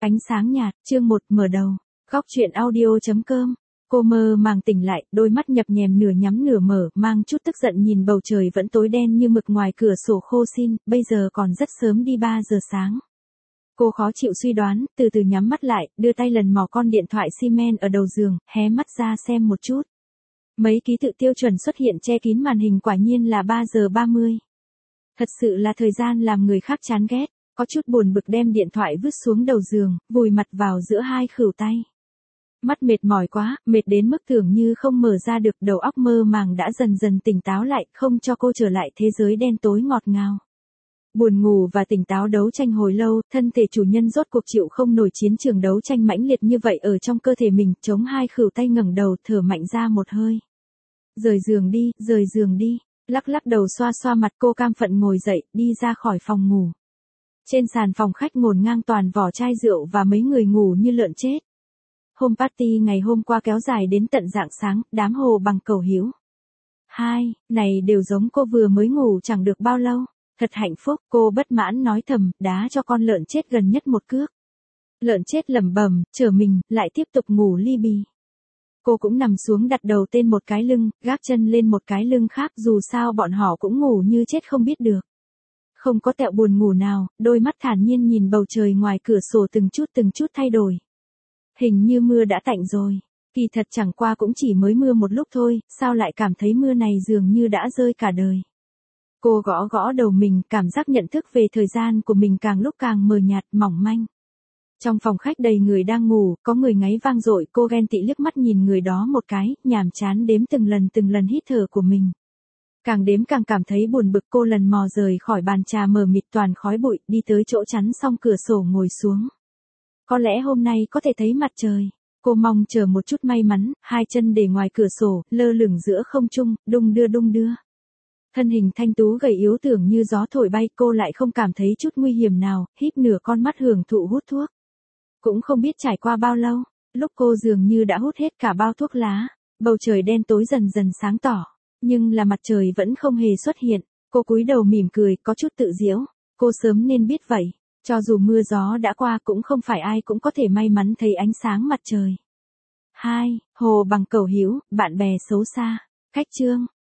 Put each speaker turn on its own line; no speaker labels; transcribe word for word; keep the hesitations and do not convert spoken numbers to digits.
Ánh sáng nhạt, chương một mở đầu. Góc truyện audio.com. Cô mơ màng tỉnh lại, đôi mắt nhập nhèm nửa nhắm nửa mở, mang chút tức giận nhìn bầu trời vẫn tối đen như mực ngoài cửa sổ khô xin, bây giờ còn rất sớm đi ba giờ sáng. Cô khó chịu suy đoán, từ từ nhắm mắt lại, đưa tay lần mò con điện thoại xi men ở đầu giường, hé mắt ra xem một chút. Mấy ký tự tiêu chuẩn xuất hiện che kín màn hình, quả nhiên là ba giờ ba mươi. Thật sự là thời gian làm người khác chán ghét. Có chút buồn bực đem điện thoại vứt xuống đầu giường, vùi mặt vào giữa hai khuỷu tay. Mắt mệt mỏi quá, mệt đến mức tưởng như không mở ra được, đầu óc mơ màng đã dần dần tỉnh táo lại, không cho cô trở lại thế giới đen tối ngọt ngào. Buồn ngủ và tỉnh táo đấu tranh hồi lâu, thân thể chủ nhân rốt cuộc chịu không nổi chiến trường đấu tranh mãnh liệt như vậy ở trong cơ thể mình, chống hai khuỷu tay ngẩng đầu, thở mạnh ra một hơi. Rời giường đi, rời giường đi, lắc lắc đầu xoa xoa mặt, cô cam phận ngồi dậy, đi ra khỏi phòng ngủ. Trên sàn phòng khách ngổn ngang toàn vỏ chai rượu và mấy người ngủ như lợn chết. Hôm party ngày hôm qua kéo dài đến tận rạng sáng, đám hồ bằng cầu hữu. Hai, này đều giống cô vừa mới ngủ chẳng được bao lâu. Thật hạnh phúc, cô bất mãn nói thầm, đá cho con lợn chết gần nhất một cước. Lợn chết lẩm bẩm, chờ mình, lại tiếp tục ngủ li bì. Cô cũng nằm xuống đặt đầu tên một cái lưng, gác chân lên một cái lưng khác, dù sao bọn họ cũng ngủ như chết không biết được. Không có tẹo buồn ngủ nào, đôi mắt thản nhiên nhìn bầu trời ngoài cửa sổ từng chút từng chút thay đổi. Hình như mưa đã tạnh rồi. Kỳ thật chẳng qua cũng chỉ mới mưa một lúc thôi, sao lại cảm thấy mưa này dường như đã rơi cả đời. Cô gõ gõ đầu mình, cảm giác nhận thức về thời gian của mình càng lúc càng mờ nhạt, mỏng manh. Trong phòng khách đầy người đang ngủ, có người ngáy vang dội, cô ghen tị liếc mắt nhìn người đó một cái, nhàm chán đếm từng lần từng lần hít thở của mình. Càng đếm càng cảm thấy buồn bực, cô lần mò rời khỏi bàn trà mờ mịt toàn khói bụi, đi tới chỗ chắn xong cửa sổ ngồi xuống. Có lẽ hôm nay có thể thấy mặt trời. Cô mong chờ một chút may mắn, hai chân để ngoài cửa sổ, lơ lửng giữa không trung, đung đưa đung đưa. Thân hình thanh tú gầy yếu tưởng như gió thổi bay, cô lại không cảm thấy chút nguy hiểm nào, híp nửa con mắt hưởng thụ hút thuốc. Cũng không biết trải qua bao lâu, lúc cô dường như đã hút hết cả bao thuốc lá, bầu trời đen tối dần dần sáng tỏ. Nhưng là mặt trời vẫn không hề xuất hiện, cô cúi đầu mỉm cười, có chút tự giễu, cô sớm nên biết vậy, cho dù mưa gió đã qua cũng không phải ai cũng có thể may mắn thấy ánh sáng mặt trời. Hai, hồ bằng cầu hữu, bạn bè xấu xa, khách trương,